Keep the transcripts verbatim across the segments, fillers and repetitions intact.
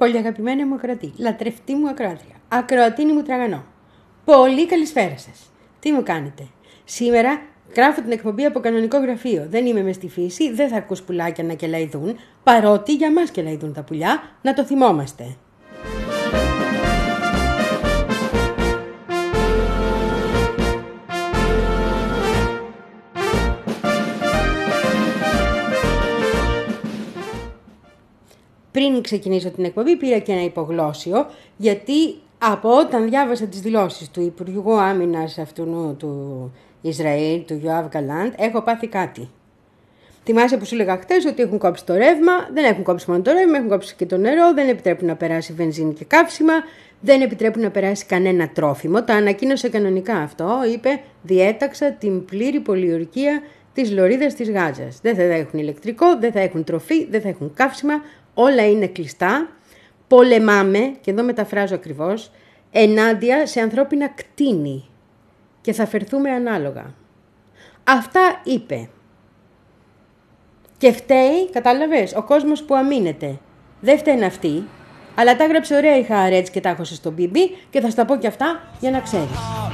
Πολύ αγαπημένα μου ακροατή, λατρευτή μου ακροάτρια, ακροατίνη μου τραγανό. Πολύ καλησπέρα σας. Τι μου κάνετε? Σήμερα γράφω την εκπομπή από κανονικό γραφείο. Δεν είμαι μες στη φύση, δεν θα ακούς πουλάκια να κελαϊδούν, παρότι για μας κελαϊδούν τα πουλιά, να το θυμόμαστε. Πριν ξεκινήσω την εκπομπή πήρα και ένα υπογλώσσιο, γιατί από όταν διάβασα τις δηλώσεις του Υπουργού Άμυνας αυτού του Ισραήλ, του Γιωάβ Γκαλάντ, έχω πάθει κάτι. Θυμάσαι που σου έλεγα χτες ότι έχουν κόψει το ρεύμα, δεν έχουν κόψει μόνο το ρεύμα, έχουν κόψει και το νερό, δεν επιτρέπουν να περάσει βενζίνη και καύσιμα, δεν επιτρέπουν να περάσει κανένα τρόφιμο. Τα ανακοίνωσε κανονικά αυτό, είπε διέταξα την πλήρη πολιορκία της λωρίδας της Γάζας. Δεν θα έχουν ηλεκτρικό, δεν θα έχουν τροφή, δεν θα έχουν καύσιμα. Όλα είναι κλειστά, πολεμάμε, και εδώ μεταφράζω ακριβώς, ενάντια σε ανθρώπινα κτίνη και θα φερθούμε ανάλογα. Αυτά είπε. Και φταίει, κατάλαβες, ο κόσμος που αμήνεται. Δεν φταίνε αυτοί, αλλά τα έγραψε ωραία η Χаарετς και τα έχωσε στο μπι μπι και θα στα πω και αυτά για να ξέρεις.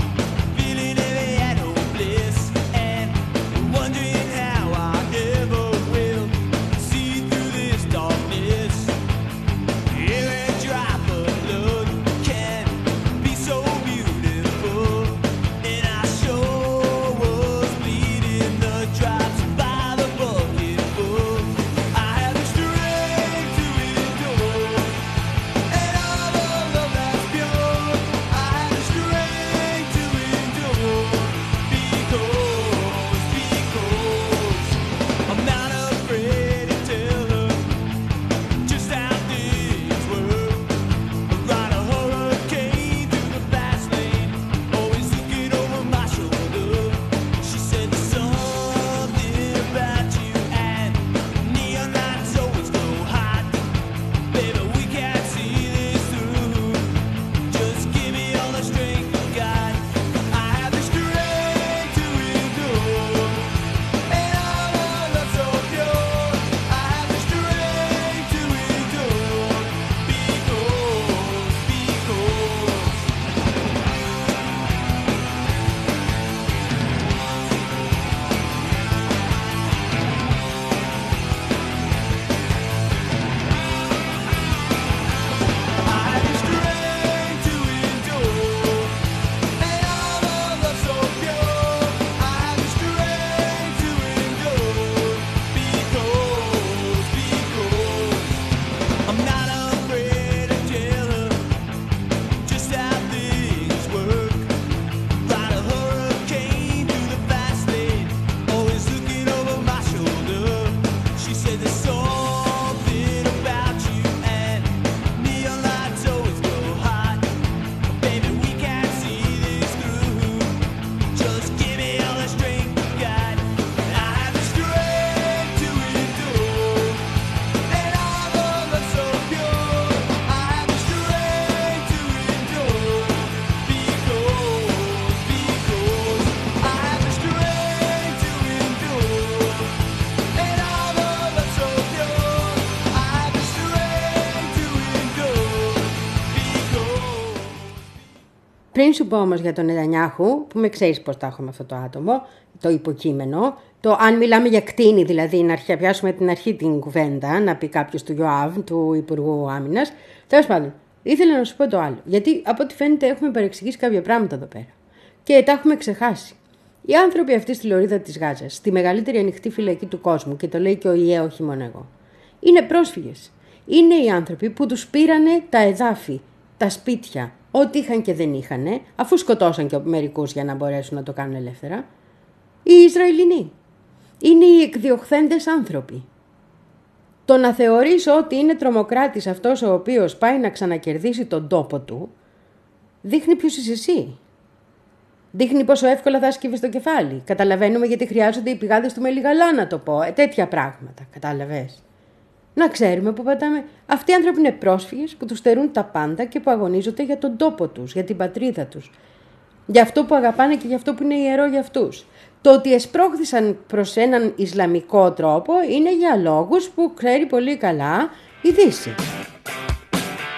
Πριν σου πω όμως για τον Νετανιάχου, που με ξέρεις πώς τα έχω με αυτό το άτομο, το υποκείμενο, το αν μιλάμε για κτίνη, δηλαδή να πιάσουμε την αρχή την κουβέντα, να πει κάποιος του Ιωάβ, του Υπουργού Άμυνας, τέλος πάντων, ήθελα να σου πω το άλλο. Γιατί από ό,τι φαίνεται έχουμε παρεξηγήσει κάποια πράγματα εδώ πέρα. Και τα έχουμε ξεχάσει. Οι άνθρωποι αυτοί στη λωρίδα της Γάζας, στη μεγαλύτερη ανοιχτή φυλακή του κόσμου, και το λέει και ο ΙΕ, όχι μόνο εγώ, είναι πρόσφυγες. Είναι οι άνθρωποι που τους πήρανε τα εδάφη, τα σπίτια, ό,τι είχαν και δεν είχαν, αφού σκοτώσαν και μερικούς για να μπορέσουν να το κάνουν ελεύθερα. Οι Ισραηλινοί. Είναι οι εκδιοχθέντες άνθρωποι. Το να θεωρείς ότι είναι τρομοκράτης αυτός ο οποίος πάει να ξανακερδίσει τον τόπο του, δείχνει ποιος είσαι εσύ. Δείχνει πόσο εύκολα θα σκύβεις το κεφάλι. Καταλαβαίνουμε γιατί χρειάζονται οι πηγάδες του Μελιγαλά, να το πω. Ε, τέτοια πράγματα. Κατάλαβες. Να ξέρουμε που πατάμε. Αυτοί οι άνθρωποι είναι πρόσφυγες που τους στερούν τα πάντα και που αγωνίζονται για τον τόπο τους, για την πατρίδα τους. Για αυτό που αγαπάνε και για αυτό που είναι ιερό για αυτούς. Το ότι εσπρώχθησαν προς έναν Ισλαμικό τρόπο είναι για λόγους που ξέρει πολύ καλά η Δύση.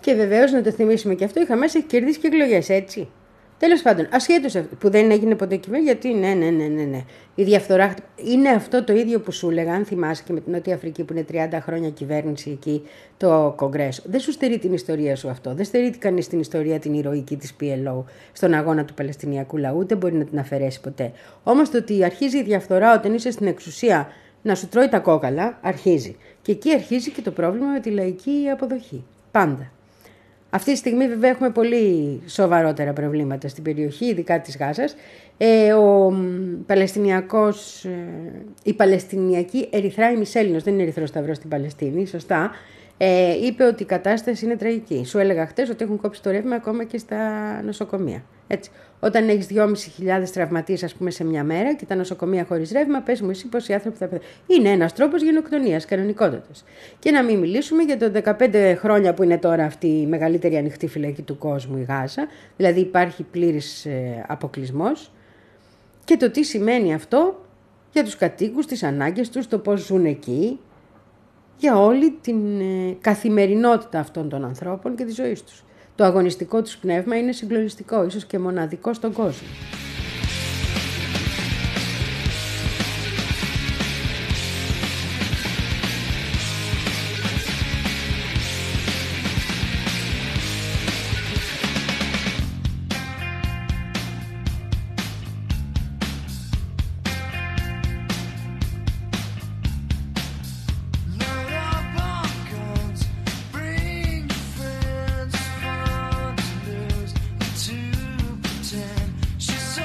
Και βεβαίως να το θυμίσουμε και αυτό, η Χαμάς έχει κερδίσει και εκλογές, έτσι. Τέλος πάντων, ασχέτως που δεν έγινε ποτέ κυβέρνηση, γιατί ναι, ναι, ναι, ναι, ναι. Η διαφθορά είναι αυτό το ίδιο που σου έλεγα, αν θυμάσαι και με την Νότια Αφρική που είναι τριάντα χρόνια κυβέρνηση εκεί, το Κογκρέσο. Δεν σου στερεί την ιστορία σου αυτό. Δεν στερεί κανείς την ιστορία την ηρωική της πι ελ ο στον αγώνα του Παλαιστινιακού λαού, ούτε μπορεί να την αφαιρέσει ποτέ. Όμως το ότι αρχίζει η διαφθορά όταν είσαι στην εξουσία να σου τρώει τα κόκαλα, αρχίζει. Και εκεί αρχίζει και το πρόβλημα με τη λαϊκή αποδοχή. Πάντα. Αυτή τη στιγμή βέβαια έχουμε πολύ σοβαρότερα προβλήματα στην περιοχή, ειδικά της Γάζας. Ε, ο Παλαιστινιακός, ε, η Παλαιστινιακή Ερυθρά ημισέλληνος, δεν είναι Ερυθρός Σταυρός στην Παλαιστίνη, σωστά, ε, είπε ότι η κατάσταση είναι τραγική. Σου έλεγα χτες ότι έχουν κόψει το ρεύμα ακόμα και στα νοσοκομεία. Έτσι. Όταν έχεις δυόμισι χιλιάδες τραυματίες, ας πούμε, σε μια μέρα και τα νοσοκομεία χωρίς ρεύμα, πες μου εσύ πόσοι άνθρωποι θα πεθάνουν. Είναι ένας τρόπος γενοκτονίας, κανονικότατος. Και να μην μιλήσουμε για τα δεκαπέντε χρόνια που είναι τώρα αυτή η μεγαλύτερη ανοιχτή φυλακή του κόσμου, η Γάζα. Δηλαδή υπάρχει πλήρης ε, αποκλεισμός. Και το τι σημαίνει αυτό για τους κατοίκους, τις ανάγκες τους, το πώς ζουν εκεί, για όλη την ε, καθημερινότητα αυτών των ανθρώπων και τη ζωή τους. Το αγωνιστικό τους πνεύμα είναι συγκλονιστικό, ίσως και μοναδικό στον κόσμο. She said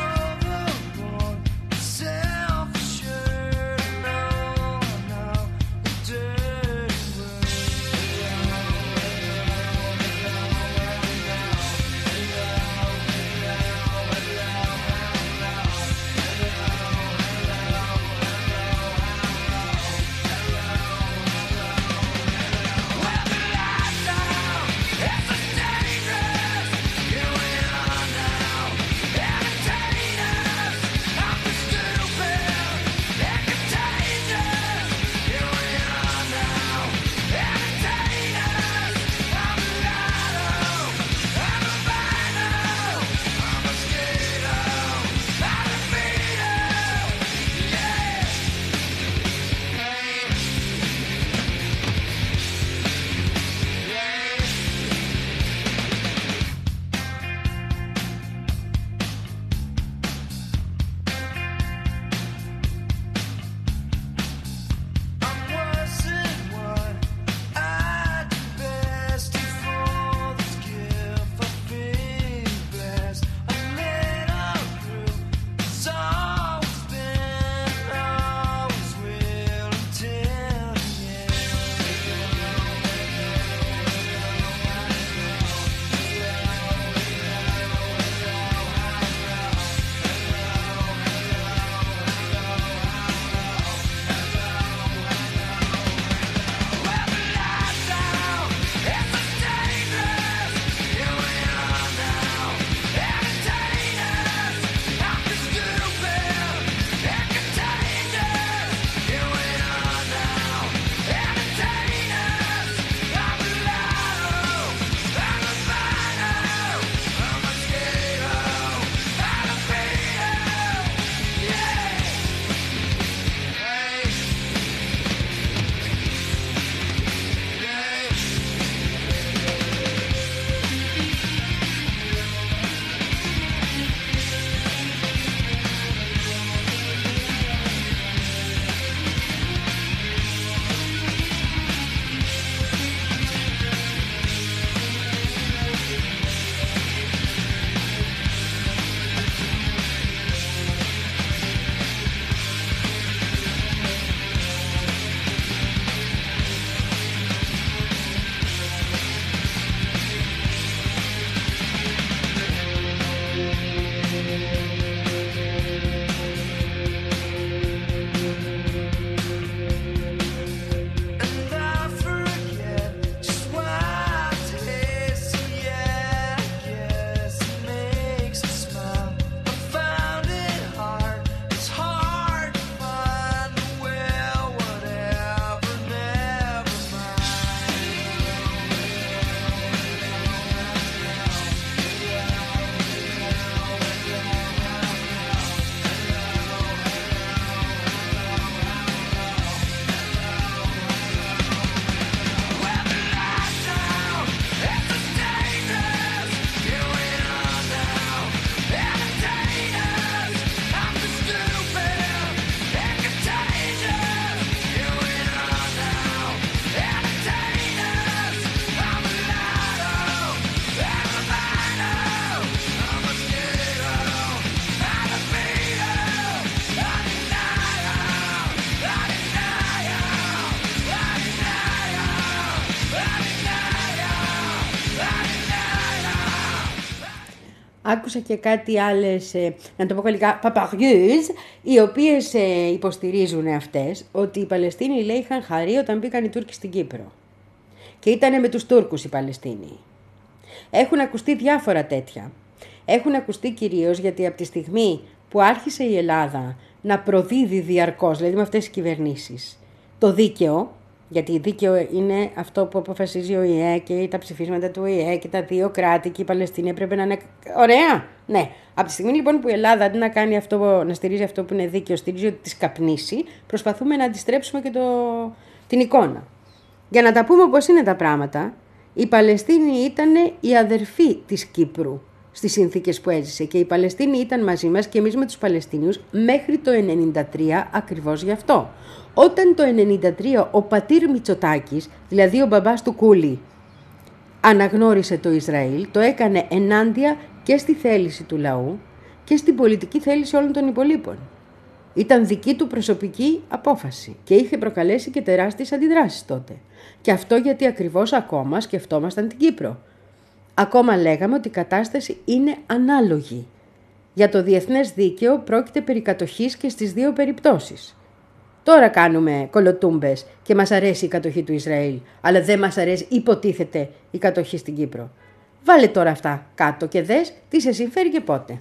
άκουσα και κάτι άλλες, να το πω γαλλικά, παπαριούς, οι οποίες υποστηρίζουν αυτές ότι οι Παλαιστίνοι, λέει, είχαν χαρεί όταν μπήκαν οι Τούρκοι στην Κύπρο. Και ήτανε με τους Τούρκους οι Παλαιστίνοι. Έχουν ακουστεί διάφορα τέτοια. Έχουν ακουστεί κυρίως γιατί από τη στιγμή που άρχισε η Ελλάδα να προδίδει διαρκώς, δηλαδή με αυτές τις κυβερνήσεις, το δίκαιο, γιατί δίκαιο είναι αυτό που αποφασίζει ο ι ε και τα ψηφίσματα του ι ε και τα δύο κράτη και η Παλαιστίνη έπρεπε να είναι ωραία. Ναι. Από τη στιγμή λοιπόν που η Ελλάδα αντί να, κάνει αυτό, να στηρίζει αυτό που είναι δίκαιο, στηρίζει ότι της καπνίσει, προσπαθούμε να αντιστρέψουμε και το, την εικόνα. Για να τα πούμε όπως είναι τα πράγματα, η Παλαιστίνη ήταν η αδερφή της Κύπρου στις συνθήκες που έζησε και οι Παλαιστίνοι ήταν μαζί μας και εμείς με τους Παλαιστίνιους μέχρι το ενενήντα τρία ακριβώς γι' αυτό. Όταν το ενενήντα τρία ο πατήρ Μητσοτάκης, δηλαδή ο μπαμπάς του Κούλη, αναγνώρισε το Ισραήλ, το έκανε ενάντια και στη θέληση του λαού και στην πολιτική θέληση όλων των υπολείπων. Ήταν δική του προσωπική απόφαση και είχε προκαλέσει και τεράστιες αντιδράσεις τότε. Και αυτό γιατί ακριβώς ακόμα σκεφτόμασταν την Κύπρο. Ακόμα λέγαμε ότι η κατάσταση είναι ανάλογη. Για το διεθνές δίκαιο πρόκειται περί κατοχής και στις δύο περιπτώσεις. Τώρα κάνουμε κολοτούμπες και μας αρέσει η κατοχή του Ισραήλ, αλλά δεν μας αρέσει, υποτίθεται, η κατοχή στην Κύπρο. Βάλε τώρα αυτά κάτω και δες τι σε συμφέρει και πότε.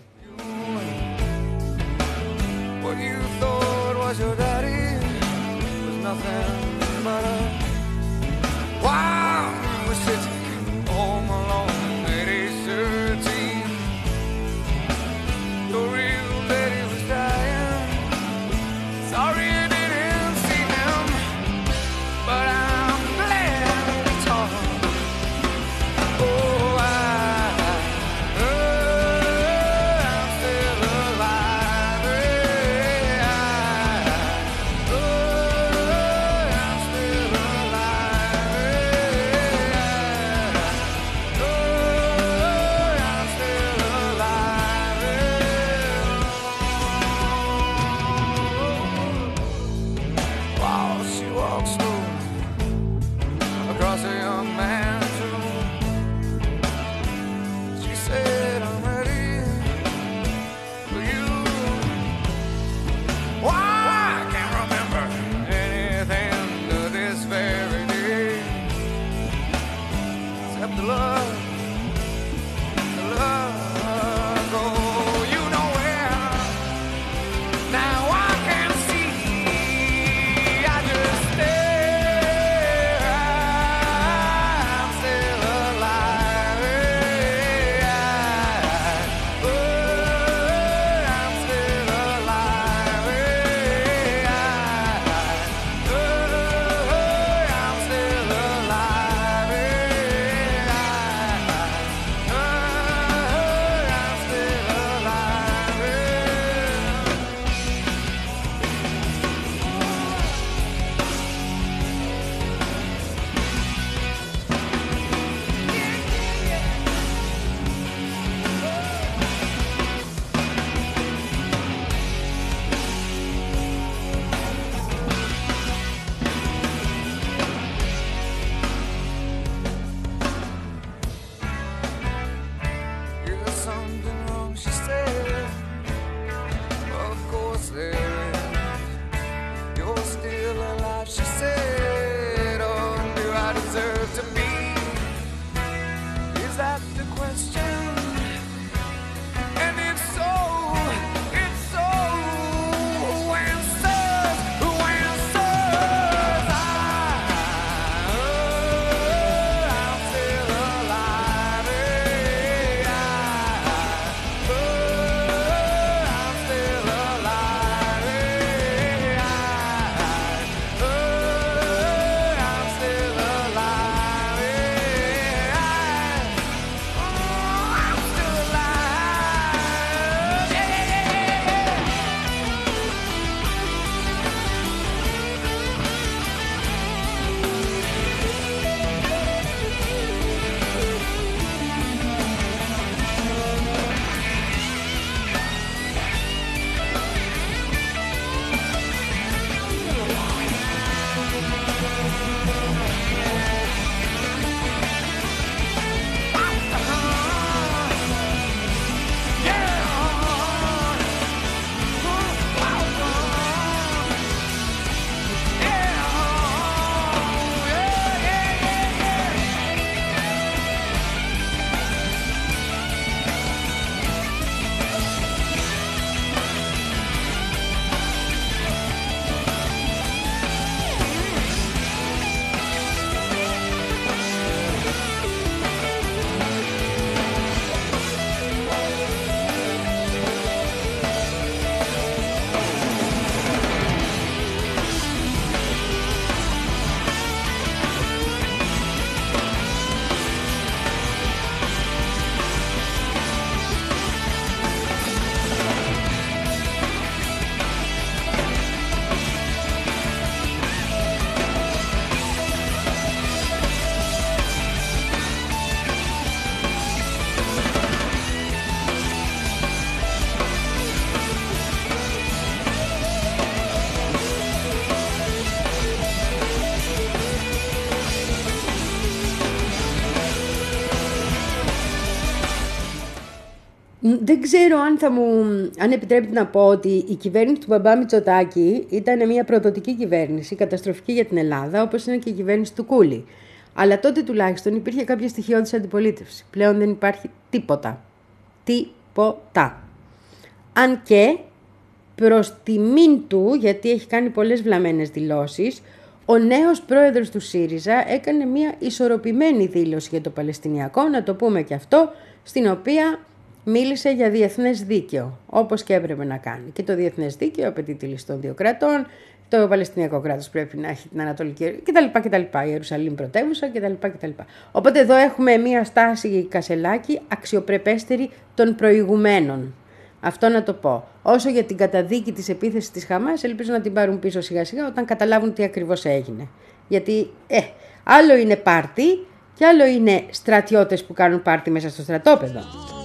Δεν ξέρω αν θα μου, αν επιτρέπετε να πω ότι η κυβέρνηση του μπαμπά Μητσοτάκη ήταν μια προδοτική κυβέρνηση, καταστροφική για την Ελλάδα, όπως είναι και η κυβέρνηση του Κούλη. Αλλά τότε τουλάχιστον υπήρχε κάποια στοιχειώδης αντιπολίτευση. Πλέον δεν υπάρχει τίποτα. Τίποτα. Αν και προς τιμήν του, γιατί έχει κάνει πολλές βλαμμένες δηλώσεις, ο νέος πρόεδρος του ΣΥΡΙΖΑ έκανε μια ισορροπημένη δήλωση για το Παλαιστινιακό, να το πούμε και αυτό, στην οποία μίλησε για διεθνές δίκαιο, όπως και έπρεπε να κάνει. Και το διεθνές δίκαιο απαιτεί τη λύση των δύο κρατών, το Παλαιστινιακό κράτος πρέπει να έχει την Ανατολική κτλ. κτλ. Η Ιερουσαλήμ πρωτεύουσα κτλ. κτλ. Οπότε εδώ έχουμε μια στάση Κασελάκη αξιοπρεπέστερη των προηγουμένων. Αυτό να το πω. Όσο για την καταδίκη της επίθεσης της Χαμάς, ελπίζω να την πάρουν πίσω σιγά σιγά όταν καταλάβουν τι ακριβώς έγινε. Γιατί, ε, άλλο είναι πάρτι και άλλο είναι στρατιώτες που κάνουν πάρτι μέσα στο στρατόπεδο.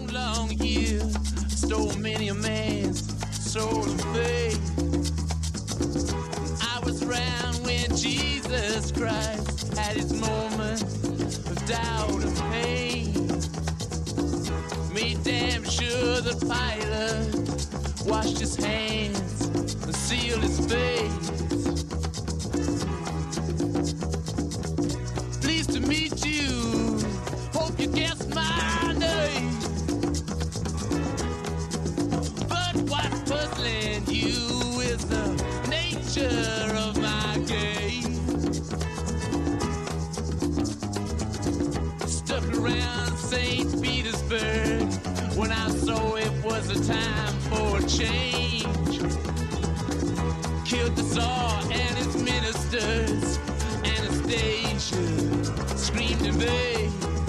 Damn sure the pilot washed his hands and sealed his face. Pleased to meet you. Hope you guessed my name. But what's puzzling you is the nature of my game. Stuck around Saint Petersburg when I saw it was a time for a change. Killed the Tsar and his ministers. Anastasia screamed in vain.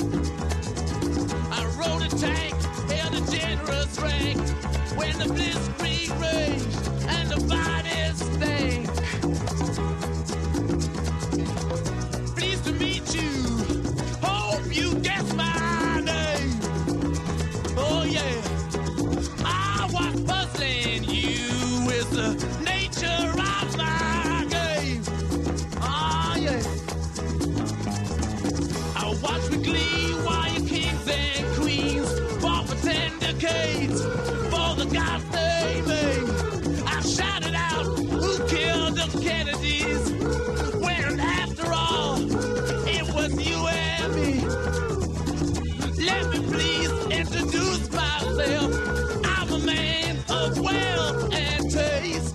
I rode a tank, held a generous rank when the blitzkrieg raged and the bodies stank. Pleased to meet you. Hope you guess my name. Oh yeah, I was puzzling you with the nature of my game. Oh yeah, I watch with glee while your kings and queens fought for ten decades for the gods they made. I shouted out, who killed the Kennedys? When after all, it was you and me. Let me please introduce myself. I'm a man of wealth and taste.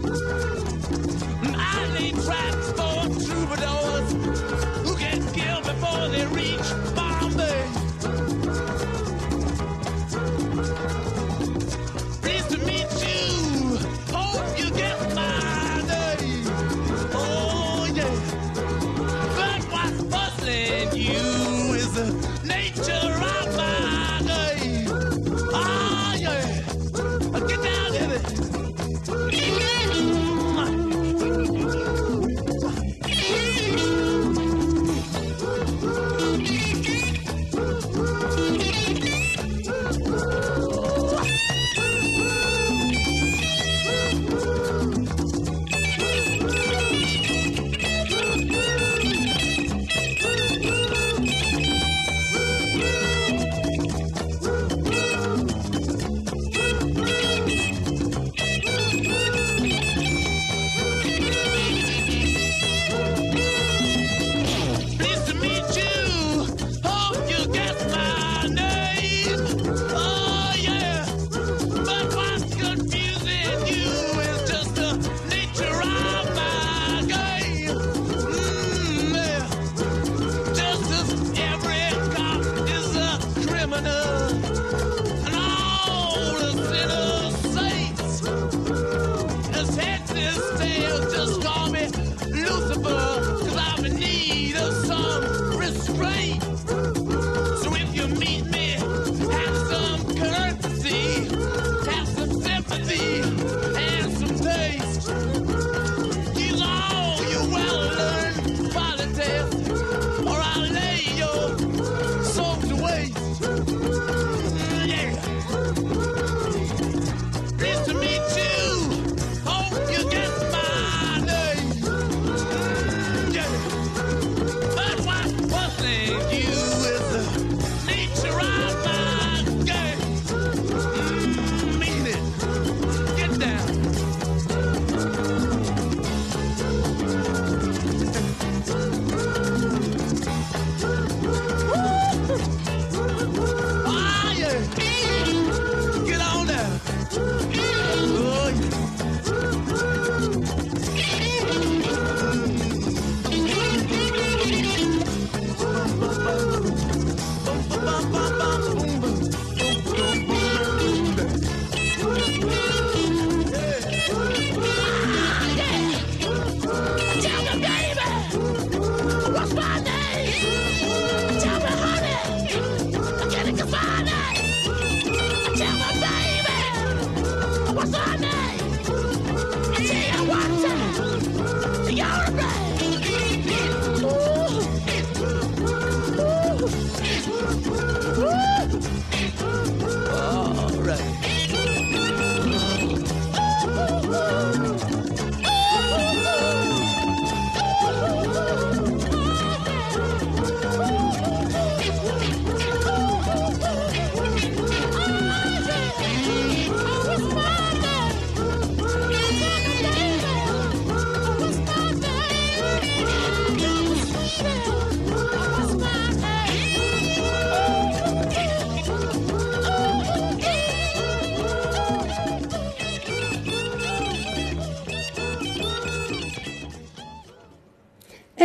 I lay traps for troubadours who get killed before they reach Bombay. Pleased to meet you. Hope you get my name. Oh yeah. But what's puzzling you is the nature of my game. Ah, yeah. Get down in it. Or I'll lay your soul to waste.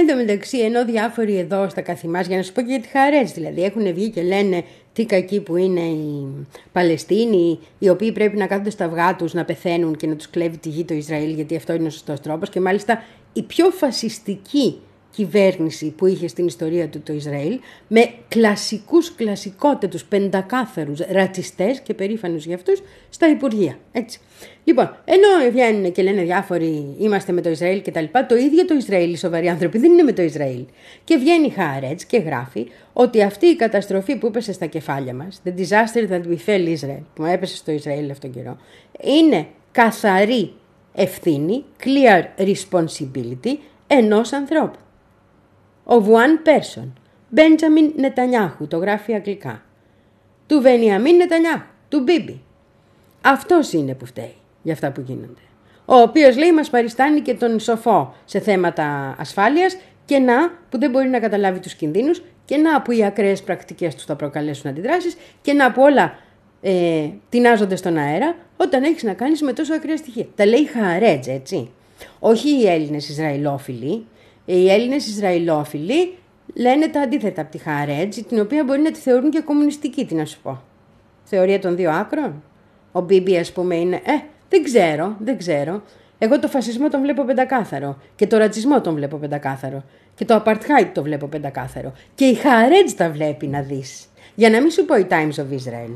Εν τω μεταξύ, ενώ διάφοροι εδώ στα καθημάς, για να σου πω και για τη Χααρέτζ, δηλαδή έχουν βγει και λένε τι κακοί που είναι οι Παλαιστίνοι, οι οποίοι πρέπει να κάθονται στα αυγά τους, να πεθαίνουν και να τους κλέβει τη γη το Ισραήλ, γιατί αυτό είναι ο σωστός τρόπος. Και μάλιστα η πιο φασιστική κυβέρνηση που είχε στην ιστορία του το Ισραήλ, με κλασικούς, κλασικότατους, πεντακάθαρους ρατσιστές και περήφανους για αυτούς στα υπουργεία. Έτσι. Λοιπόν, ενώ βγαίνουν και λένε διάφοροι είμαστε με το Ισραήλ κτλ., το ίδιο το Ισραήλ, οι σοβαροί άνθρωποι δεν είναι με το Ισραήλ. Και βγαίνει η Χααρέτζ και γράφει ότι αυτή η καταστροφή που έπεσε στα κεφάλια μας, the disaster that befell Israel, που έπεσε στο Ισραήλ αυτόν τον καιρό, είναι καθαρή ευθύνη, clear responsibility ενός ανθρώπου. Of one person, Benjamin Netanyahu, το γράφει αγγλικά. Του Βενιαμίν Νετανιάχου, του Μπίμπι. Αυτός είναι που φταίει για αυτά που γίνονται. Ο οποίος λέει μας παριστάνει και τον σοφό σε θέματα ασφάλειας και να που δεν μπορεί να καταλάβει τους κινδύνους και να που οι ακραίες πρακτικές τους θα προκαλέσουν αντιδράσεις και να που όλα ε, τεινάζονται στον αέρα όταν έχεις να κάνεις με τόσο ακραία στοιχεία. Τα λέει Χααρέτζ, έτσι. Όχι οι Έλληνες Ισραηλόφιλοι. Οι Έλληνες Ισραηλόφιλοι λένε τα αντίθετα από τη Χααρέτζ, την οποία μπορεί να τη θεωρούν και κομμουνιστική, τι να σου πω. Θεωρία των δύο άκρων. Ο Μπίμπι, ας πούμε, είναι. Ε, δεν ξέρω, δεν ξέρω. Εγώ το φασισμό τον βλέπω πεντακάθαρο. Και το ρατσισμό τον βλέπω πεντακάθαρο. Και το apartheid το βλέπω πεντακάθαρο. Και η Χααρέτζ τα βλέπει, να δεις. Για να μην σου πω η Times of Israel.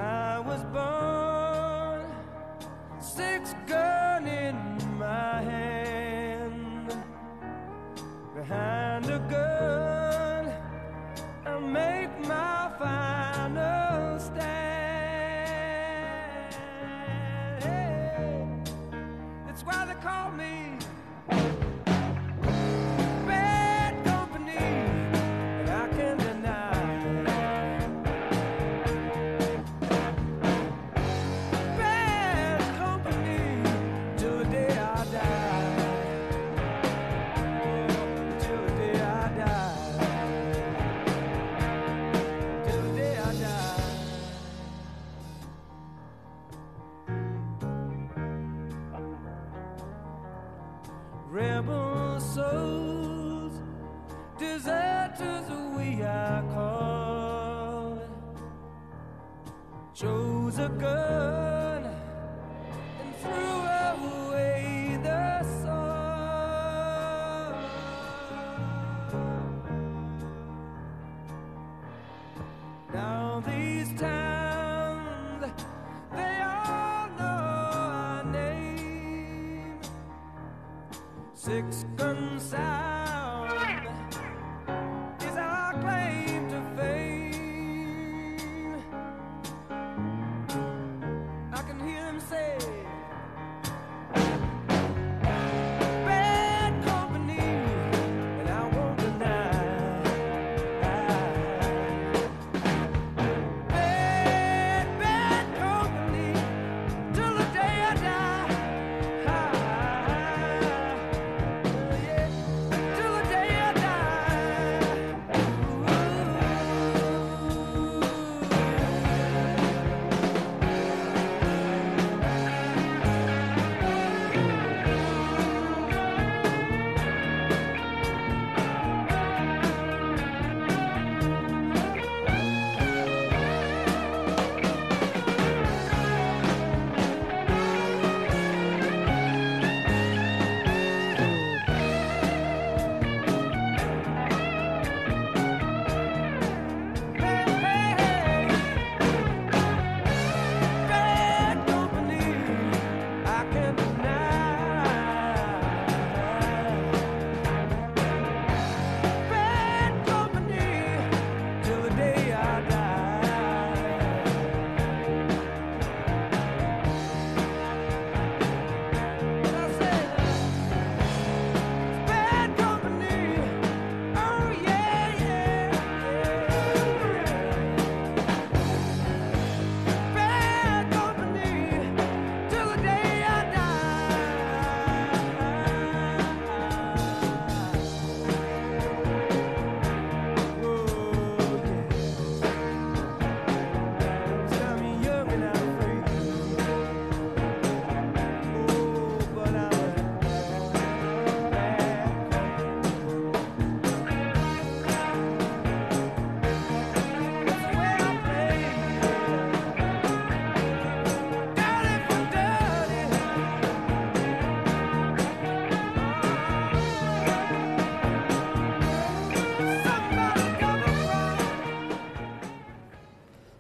Behind a gun, I make my final stand. That's why they call me bad company, and I can't deny. Bad company till the day I die. Rebel souls, deserters we are called. Chose a gun and threw away the sword. Now these towns, they all know our name. Six gun sound is our claim to fame. I can hear them say, bad company, and I won't deny. Bad, bad company, till the day I die.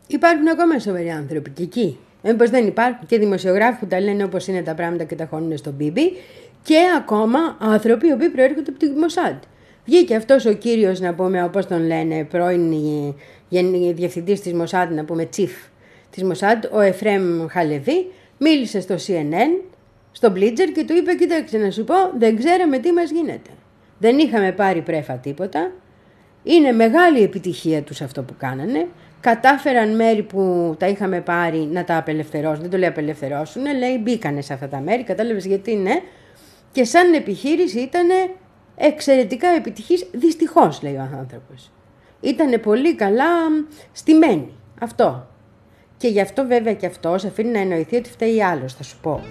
Υπάρχουν ακόμα σοβαροί άνθρωποι και εκεί. Μήπως δεν υπάρχουν και δημοσιογράφοι που τα λένε όπως είναι τα πράγματα και τα χώνουν στο μπίμπι, και ακόμα άνθρωποι οι οποίοι προέρχονται από τη Μοσάντ. Βγήκε αυτός ο κύριος, να πούμε, όπως τον λένε, πρώην διευθυντής της Μοσάντ, να πούμε, chief της Μοσάντ, ο Εφρέμ Χαλεβί, μίλησε στο σι εν εν, στο Blitzer, και του είπε: κοίταξε να σου πω, δεν ξέραμε τι μας γίνεται. Δεν είχαμε πάρει πρέφα τίποτα. Είναι μεγάλη επιτυχία τους αυτό που κάνανε. Κατάφεραν μέρη που τα είχαμε πάρει να τα απελευθερώσουν. Δεν το λέει απελευθερώσουν, λέει μπήκανε σε αυτά τα μέρη. Κατάλαβες γιατί, ναι. Και σαν επιχείρηση ήταν εξαιρετικά επιτυχής. Δυστυχώς, λέει ο άνθρωπος. Ήτανε πολύ καλά στημένοι. Αυτό. Και γι' αυτό βέβαια και αυτός αφήνει να εννοηθεί ότι φταίει άλλος, θα σου πω.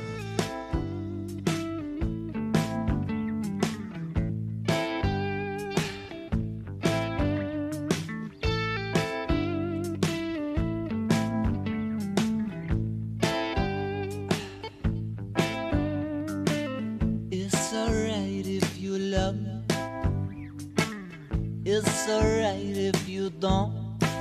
It's alright if you don't.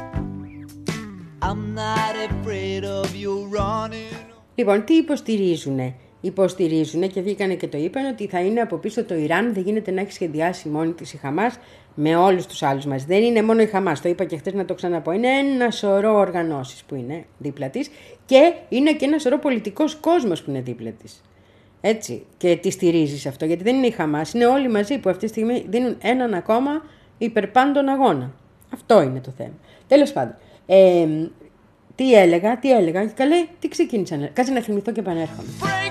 I'm not afraid of you running. Λοιπόν, τι υποστηρίζουνε. Υποστηρίζουνε και βγήκανε και το είπαν ότι θα είναι από πίσω το Ιράν. Δεν γίνεται να έχει σχεδιάσει μόνη της η Χαμάς με όλους τους άλλους μας. Δεν είναι μόνο η Χαμάς, το είπα και χθες να το ξαναπώ. Είναι ένα σωρό οργανώσεις που είναι δίπλα της και είναι και ένα σωρό πολιτικός κόσμος που είναι δίπλα της. Έτσι, και τη στηρίζει αυτό, γιατί δεν είναι η Χαμάς, είναι όλοι μαζί που αυτή τη στιγμή δίνουν έναν ακόμα υπερπάντων αγώνα. Αυτό είναι το θέμα. Τέλος πάντων, ε, τι έλεγα, τι έλεγα, και καλέ, τι ξεκίνησα. Κάτσε να θυμηθώ και επανέρχομαι.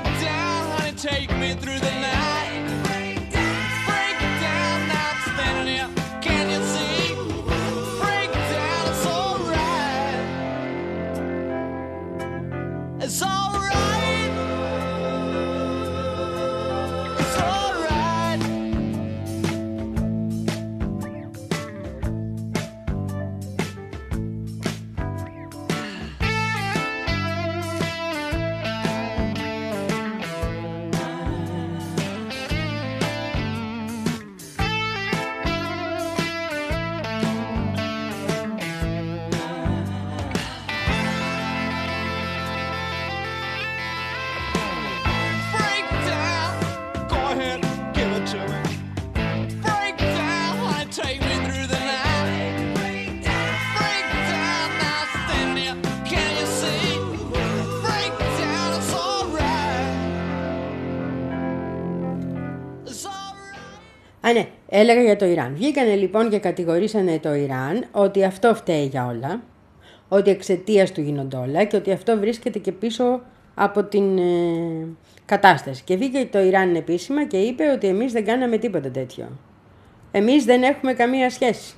Α, ναι, έλεγα για το Ιράν. Βγήκανε λοιπόν και κατηγορήσανε το Ιράν ότι αυτό φταίει για όλα, ότι εξαιτίας του γίνονται όλα και ότι αυτό βρίσκεται και πίσω από την ε, κατάσταση. Και βγήκε το Ιράν επίσημα και είπε ότι εμείς δεν κάναμε τίποτα τέτοιο. Εμείς δεν έχουμε καμία σχέση.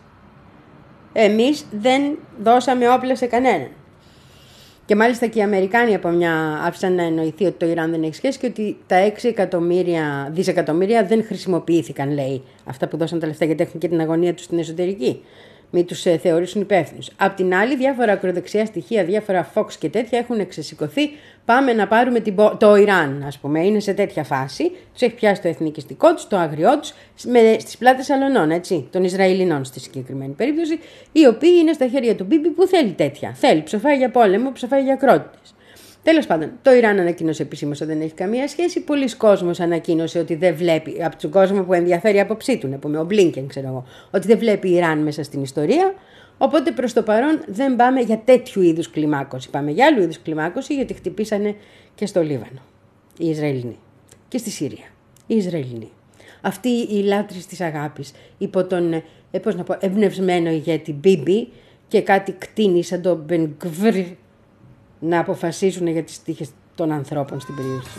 Εμείς δεν δώσαμε όπλα σε κανέναν. Και μάλιστα και οι Αμερικάνοι από μια άφησαν να εννοηθεί ότι το Ιράν δεν έχει σχέση και ότι τα έξι εκατομμύρια, δισεκατομμύρια δεν χρησιμοποιήθηκαν, λέει, αυτά που δώσαν τα λεφτά, γιατί έχουν και την αγωνία τους στην εσωτερική. Μην τους ε, θεωρήσουν υπεύθυνους. Απ' την άλλη, διάφορα ακροδεξιά στοιχεία, διάφορα Fox και τέτοια έχουν εξεσηκωθεί. Πάμε να πάρουμε την, το Ιράν, ας πούμε. Είναι σε τέτοια φάση. Τους έχει πιάσει το εθνικιστικό τους, το αγριό τους, στις πλάτες αλωνών, έτσι, των Ισραηλινών στη συγκεκριμένη περίπτωση, οι οποίοι είναι στα χέρια του Μπίμπι που θέλει τέτοια. Θέλει, ψοφάει για πόλεμο, ψοφάει για ακρότητες. Τέλος πάντων, το Ιράν ανακοίνωσε επισήμως ότι δεν έχει καμία σχέση. Πολλοί κόσμος ανακοίνωσε ότι δεν βλέπει, από τον κόσμο που ενδιαφέρει άποψή του, να πούμε, ο Μπλίνκεν, ξέρω εγώ, ότι δεν βλέπει Ιράν μέσα στην ιστορία. Οπότε προς το παρόν δεν πάμε για τέτοιου είδους κλιμάκωση. Πάμε για άλλου είδους κλιμάκωση, γιατί χτυπήσανε και στο Λίβανο οι Ισραηλινοί και στη Συρία οι Ισραηλινοί. Αυτοί οι λάτρεις της αγάπης υπό τον ε, πώς να πω, εμπνευσμένο ηγέτη Μπίμπι και κάτι κτίνει σαν τον Μπενγκβρ να αποφασίζουν για τις τύχες των ανθρώπων στην περιοχή.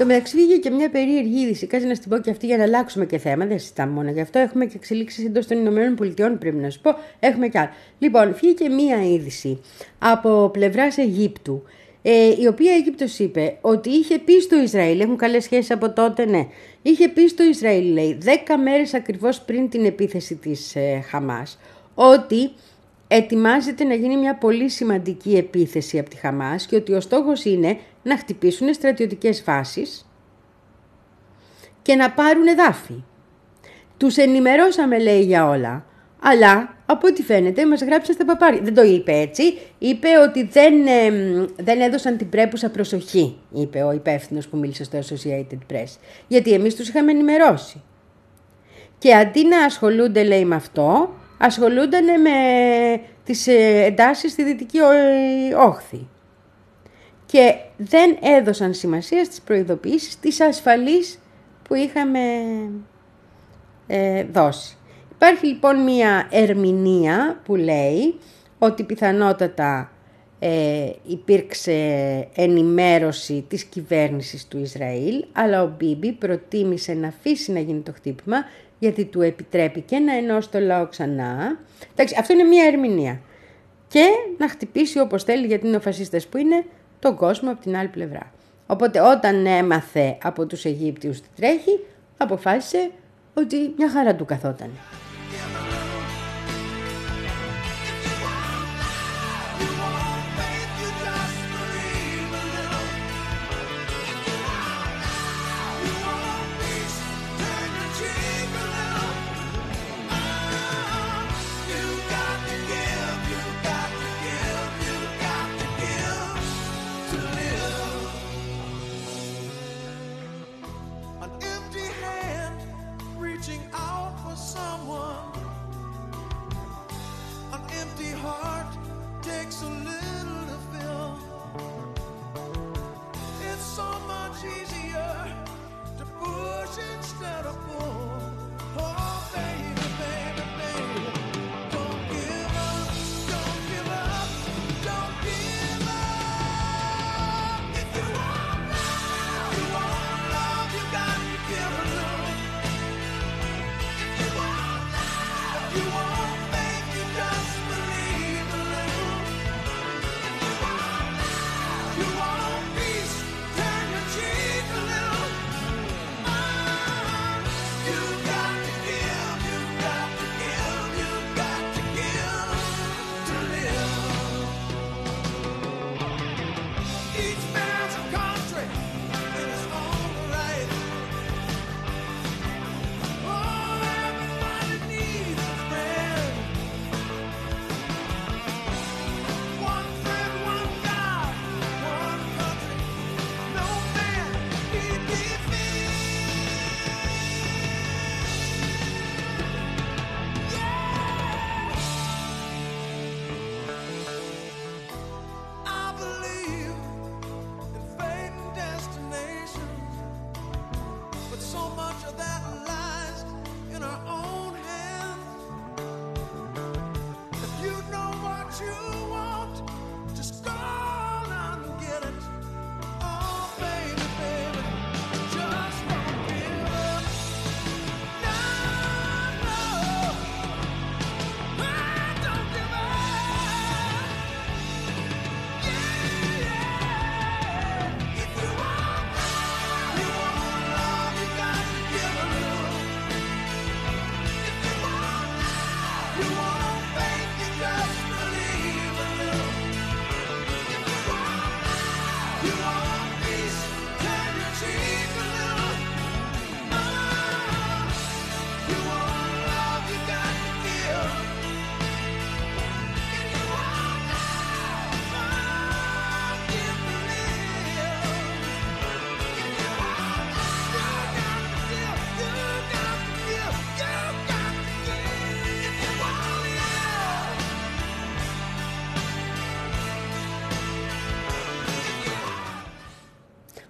Στο μεταξύ βγήκε και μια περίεργη είδηση. Κάτσε να στην πω και αυτή για να αλλάξουμε και θέμα. Δεν συζητάμε μόνο γι' αυτό. Έχουμε και εξελίξεις εντός των Ηνωμένων Πολιτειών, πρέπει να σου πω. Έχουμε κι άλλα. Λοιπόν, βγήκε μια είδηση από πλευράς Αιγύπτου. Ε, η οποία Αίγυπτος είπε ότι είχε πει στο Ισραήλ, έχουν καλές σχέσεις από τότε, ναι. Είχε πει στο Ισραήλ, λέει, δέκα μέρες ακριβώς πριν την επίθεση της ε, Χαμάς, ότι ετοιμάζεται να γίνει μια πολύ σημαντική επίθεση από τη Χαμάς και ότι ο στόχος είναι να χτυπήσουν στρατιωτικές βάσεις και να πάρουν εδάφη. Τους ενημερώσαμε, λέει, για όλα, αλλά από ό,τι φαίνεται μας γράψαν στα παπάρια. Δεν το είπε έτσι, είπε ότι δεν, ε, δεν έδωσαν την πρέπουσα προσοχή, είπε ο υπεύθυνος που μίλησε στο Associated Press, γιατί εμείς τους είχαμε ενημερώσει. Και αντί να ασχολούνται, λέει, με αυτό, ασχολούνταν με τις εντάσεις στη Δυτική Όχθη. Και δεν έδωσαν σημασία στις προειδοποιήσεις της ασφαλής που είχαμε ε, δώσει. Υπάρχει λοιπόν μία ερμηνεία που λέει ότι πιθανότατα ε, υπήρξε ενημέρωση της κυβέρνησης του Ισραήλ, αλλά ο Μπίμπι προτίμησε να αφήσει να γίνει το χτύπημα γιατί του επιτρέπει και να ενώσει το λαό ξανά. Εντάξει, αυτό είναι μία ερμηνεία. Και να χτυπήσει όπως θέλει, γιατί είναι ο φασίστας που είναι, τον κόσμο από την άλλη πλευρά. Οπότε όταν έμαθε από τους Αιγύπτιους τι τρέχει, αποφάσισε ότι μια χαρά του καθόταν. You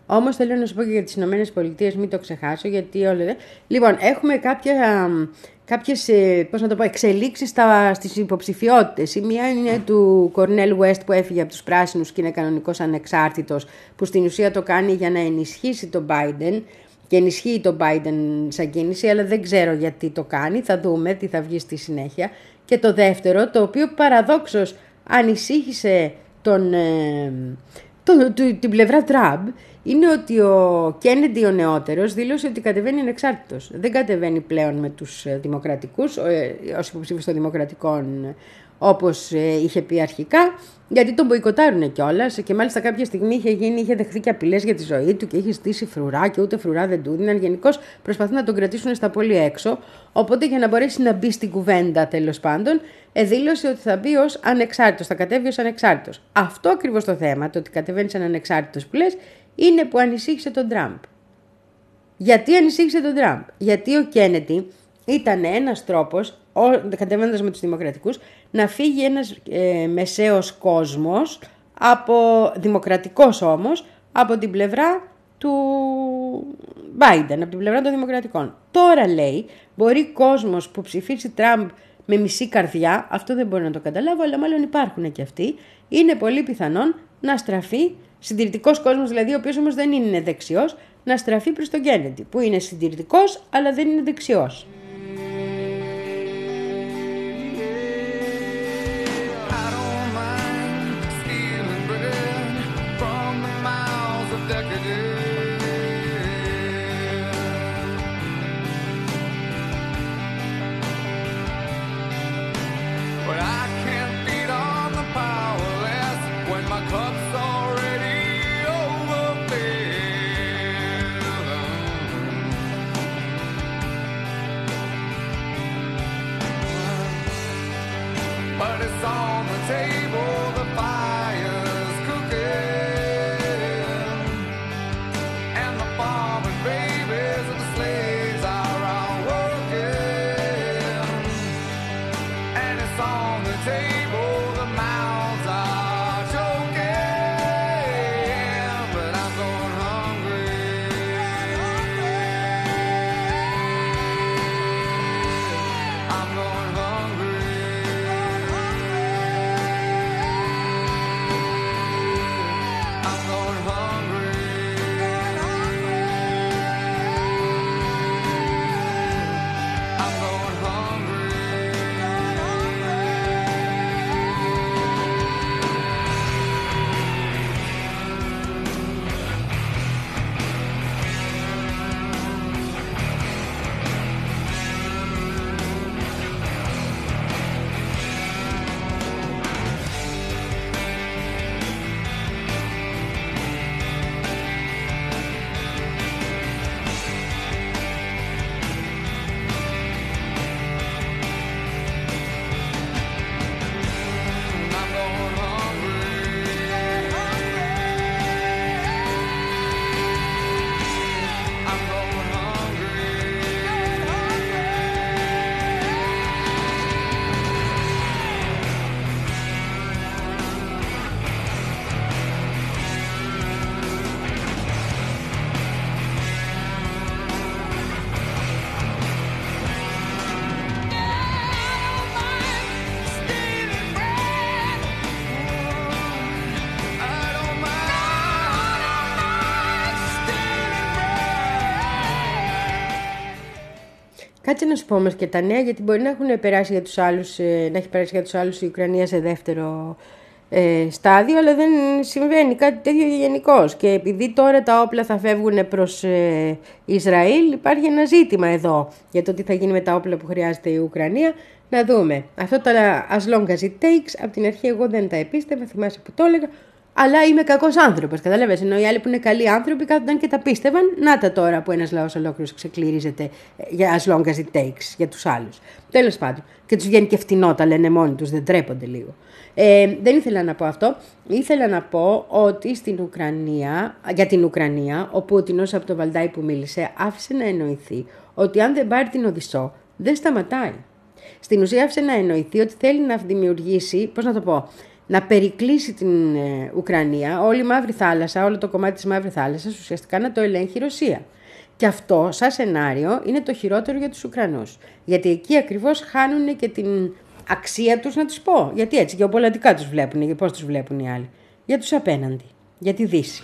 Όμως θέλω να σου πω και για τις Ηνωμένες Πολιτείες, μην το ξεχάσω, γιατί όλα... Λοιπόν, έχουμε κάποια, κάποιες, πώς να το πω, εξελίξεις στα, στις υποψηφιότητες. Η μία είναι του Κορνέλ West που έφυγε από τους Πράσινους και είναι κανονικός ανεξάρτητος, που στην ουσία το κάνει για να ενισχύσει τον Biden. Και ενισχύει τον Biden σαν κίνηση, αλλά δεν ξέρω γιατί το κάνει. Θα δούμε τι θα βγει στη συνέχεια. Και το δεύτερο, το οποίο παραδόξως ανησύχησε τον, ε, τον, το, την πλευρά Τραμπ, είναι ότι ο Κέννεντι ο νεότερος δήλωσε ότι κατεβαίνει ανεξάρτητος. Δεν κατεβαίνει πλέον με τους δημοκρατικούς, ε, ως υποψήφιος των δημοκρατικών, όπως ε, είχε πει αρχικά, γιατί τον μποϊκοτάρουν κιόλας και μάλιστα κάποια στιγμή είχε, γίνει, είχε δεχθεί και απειλές για τη ζωή του και είχε στήσει φρουρά και ούτε φρουρά δεν του δίναν. Γενικώς προσπαθούν να τον κρατήσουν στα πολύ έξω. Οπότε για να μπορέσει να μπει στην κουβέντα, τέλος πάντων, δήλωσε ότι θα μπει ως ανεξάρτητος, θα κατέβει ως ανεξάρτητος. Αυτό ακριβώς το θέμα, το ότι κατεβαίνει σαν ανεξάρτητος που λες, είναι που ανησύχησε τον Τραμπ. Γιατί ανησύχησε τον Τραμπ? Γιατί ο Κέννεντι ήταν ένας τρόπος, κατεβαίνοντας με τους δημοκρατικούς, να φύγει ένας ε, μεσαίος κόσμος, από, δημοκρατικός όμως, από την πλευρά του Biden, από την πλευρά των δημοκρατικών. Τώρα λέει, μπορεί κόσμος που ψηφίσει Τραμπ με μισή καρδιά, αυτό δεν μπορώ να το καταλάβω, αλλά μάλλον υπάρχουν και αυτοί, είναι πολύ πιθανόν να στραφεί, συντηρητικός κόσμος δηλαδή, ο οποίος όμως δεν είναι δεξιός, να στραφεί προς τον Κέννεντι, που είναι συντηρητικός αλλά δεν είναι δεξιός. Κάτσε να σου πω όμως και τα νέα, γιατί μπορεί να έχουν περάσει για τους άλλους, να έχει περάσει για τους άλλους η Ουκρανία σε δεύτερο ε, στάδιο, αλλά δεν συμβαίνει κάτι τέτοιο γενικώς. Και επειδή τώρα τα όπλα θα φεύγουν προς ε, Ισραήλ, υπάρχει ένα ζήτημα εδώ για το τι θα γίνει με τα όπλα που χρειάζεται η Ουκρανία. Να δούμε. Αυτό το as long as it takes, από την αρχή εγώ δεν τα επίστευα, θυμάσαι που το έλεγα. Αλλά είμαι κακός άνθρωπος, καταλαβαίνεις. Ενώ οι άλλοι που είναι καλοί άνθρωποι κάθονταν και τα πίστευαν. Να τα τώρα που ένας λαός ολόκληρος ξεκληρίζεται για as long as it takes για τους άλλους. Τέλος πάντων. Και τους βγαίνει και φτηνό, τα λένε μόνοι τους, δεν τρέπονται λίγο. Ε, δεν ήθελα να πω αυτό. Ήθελα να πω ότι στην Ουκρανία, για την Ουκρανία, ο Πούτιν ως από το Βαλντάι που μίλησε, άφησε να εννοηθεί ότι αν δεν πάρει την Οδυσσό, δεν σταματάει. Στην ουσία άφησε να εννοηθεί ότι θέλει να δημιουργήσει, πώς να το πω, να περικλείσει την ε, Ουκρανία, όλη η Μαύρη Θάλασσα, όλο το κομμάτι της Μαύρης Θάλασσας ουσιαστικά να το ελέγχει η Ρωσία. Και αυτό, σαν σενάριο, είναι το χειρότερο για τους Ουκρανούς. Γιατί εκεί ακριβώς χάνουν και την αξία τους, να τους πω. Γιατί έτσι, γεωπολιτικά τους βλέπουν, και πώς τους βλέπουν οι άλλοι. Για τους απέναντι, για τη Δύση.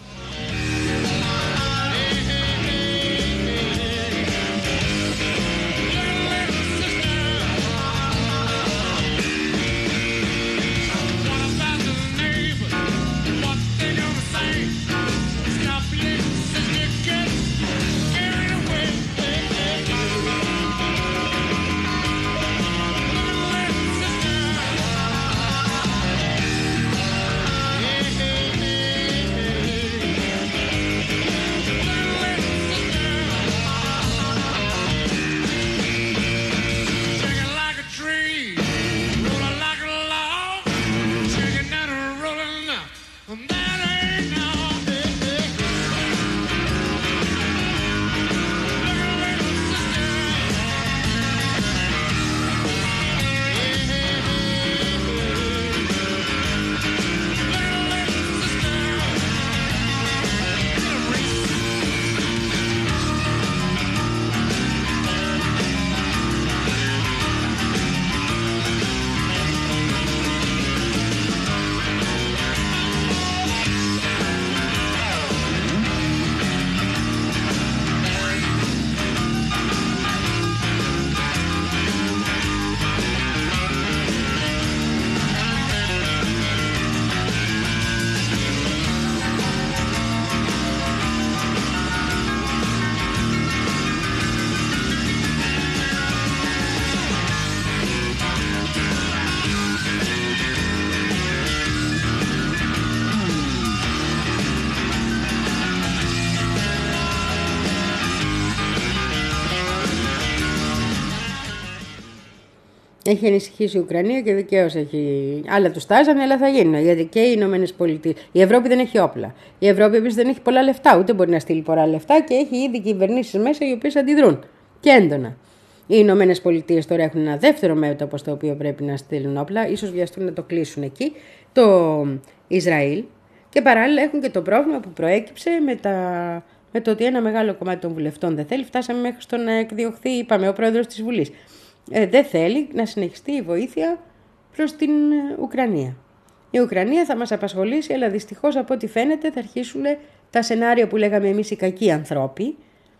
Έχει ανησυχήσει η Ουκρανία και δικαίως έχει. Άλλα του στάζανε, αλλά θα γίνουν. Γιατί και οι Ηνωμένες Πολιτείες. Η Ευρώπη δεν έχει όπλα. Η Ευρώπη επίσης δεν έχει πολλά λεφτά, ούτε μπορεί να στείλει πολλά λεφτά και έχει ήδη κυβερνήσεις μέσα οι οποίες αντιδρούν. Και έντονα. Οι Ηνωμένες Πολιτείες τώρα έχουν ένα δεύτερο μέτωπο στο οποίο πρέπει να στείλουν όπλα. Ίσως βιαστούν να το κλείσουν εκεί. Το Ισραήλ. Και παράλληλα έχουν και το πρόβλημα που προέκυψε με, τα... με το ότι ένα μεγάλο κομμάτι των βουλευτών δεν θέλει. Φτάσαμε μέχρι στο να εκδιωχθεί, είπαμε, ο πρόεδρος της Βουλής. Ε, δεν θέλει να συνεχιστεί η βοήθεια προς την Ουκρανία. Η Ουκρανία θα μας απασχολήσει, αλλά δυστυχώς από ό,τι φαίνεται θα αρχίσουν τα σενάρια που λέγαμε εμείς οι κακοί ανθρώποι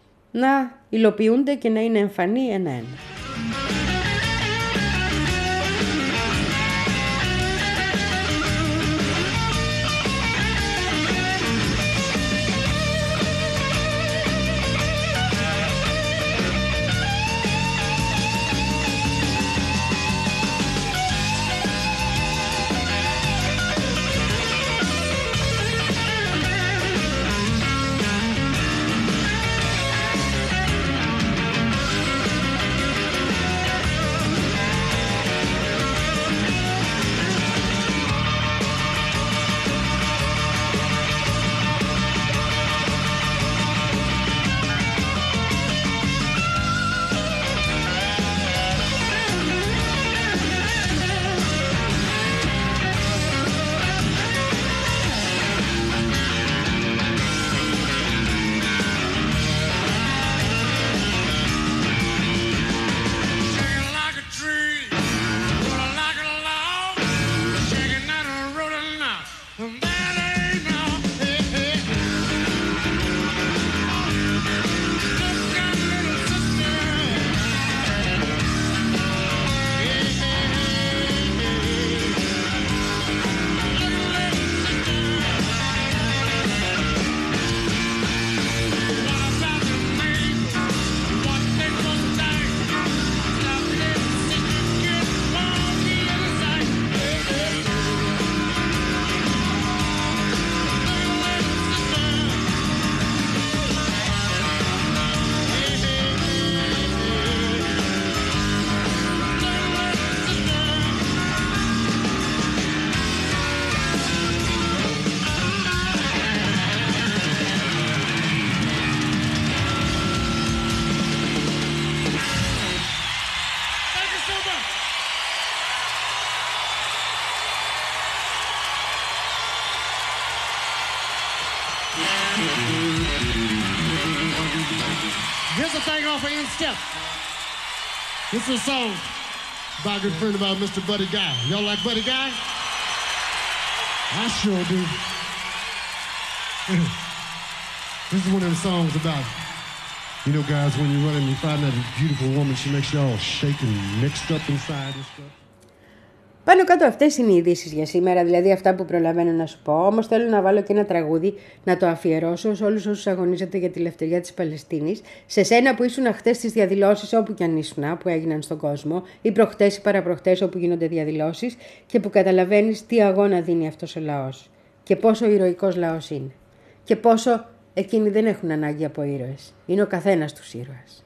να υλοποιούνται και να είναι εμφανή ένα-ένα. Here's a thing off of In Step. This is a song by a good friend of ours, Mister Buddy Guy. Y'all like Buddy Guy? I sure do. This is one of them songs about, you know, guys, when you're running, you find that beautiful woman, she makes you all shaking, mixed up inside and stuff. Πάνω κάτω αυτές είναι οι ειδήσεις για σήμερα, δηλαδή αυτά που προλαβαίνω να σου πω. Όμως θέλω να βάλω και ένα τραγούδι να το αφιερώσω σε όλους όσους αγωνίζονται για τη ελευθερία της Παλαιστίνης. Σε σένα που ήσουν χτες στις διαδηλώσεις όπου κι αν ήσουν, που έγιναν στον κόσμο, ή προχτές ή παραπροχτές όπου γίνονται διαδηλώσεις, και που καταλαβαίνεις τι αγώνα δίνει αυτός ο λαός. Και πόσο ηρωικός λαός είναι. Και πόσο εκείνοι δεν έχουν ανάγκη από ήρωες. Είναι ο καθένας τους ήρωας.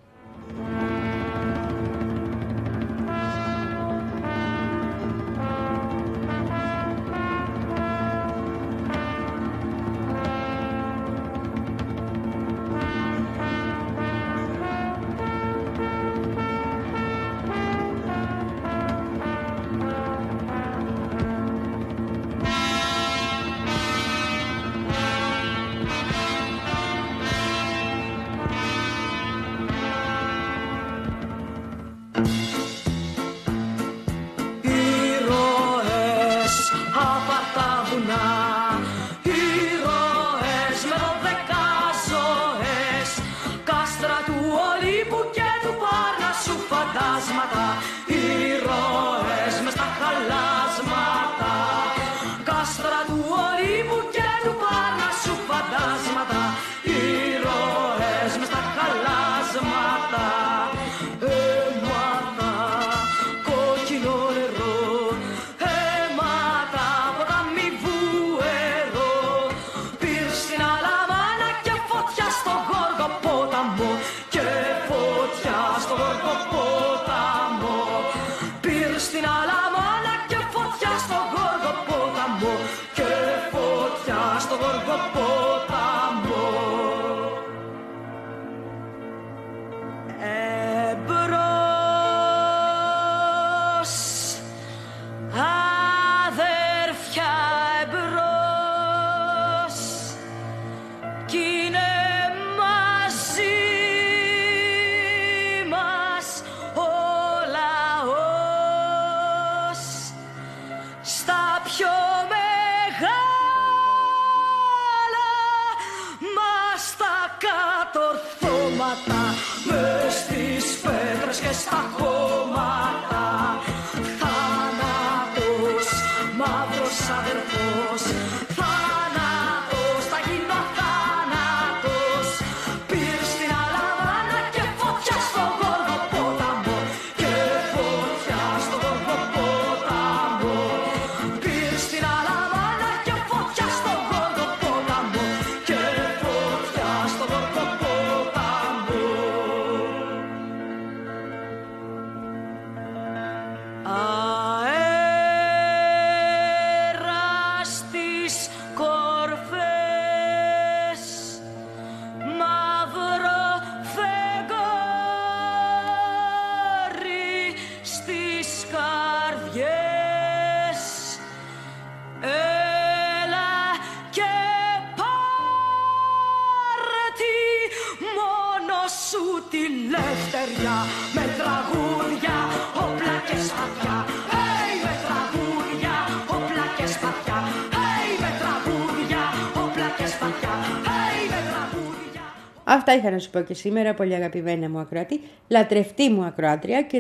Αυτά είχα να σου πω και σήμερα, πολύ αγαπημένα μου ακροατή, λατρευτή μου ακροάτρια και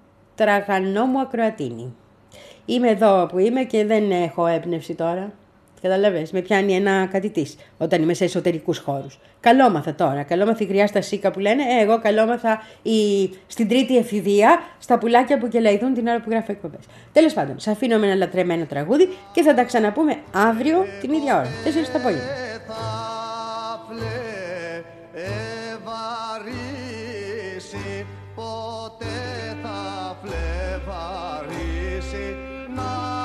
τραγανό μου ακροατίνη. Είμαι εδώ που είμαι και δεν έχω έμπνευση τώρα. Καταλαβες, με πιάνει ένα κάτι της όταν είμαι σε εσωτερικούς χώρους. Καλόμαθα τώρα, καλόμαθα η γριά στα σίκα που λένε, ε, εγώ καλόμαθα η... στην τρίτη εφηδεία, στα πουλάκια που κελαϊδούν την ώρα που γράφω εκπομπές. Τέλος πάντων, σε αφήνω με ένα λατρεμένο τραγούδι και θα τα ξαναπούμε αύριο την ίδια ώρα, τέσσερις το απόγευμα. Ποτέ θα φλεβαρίσει να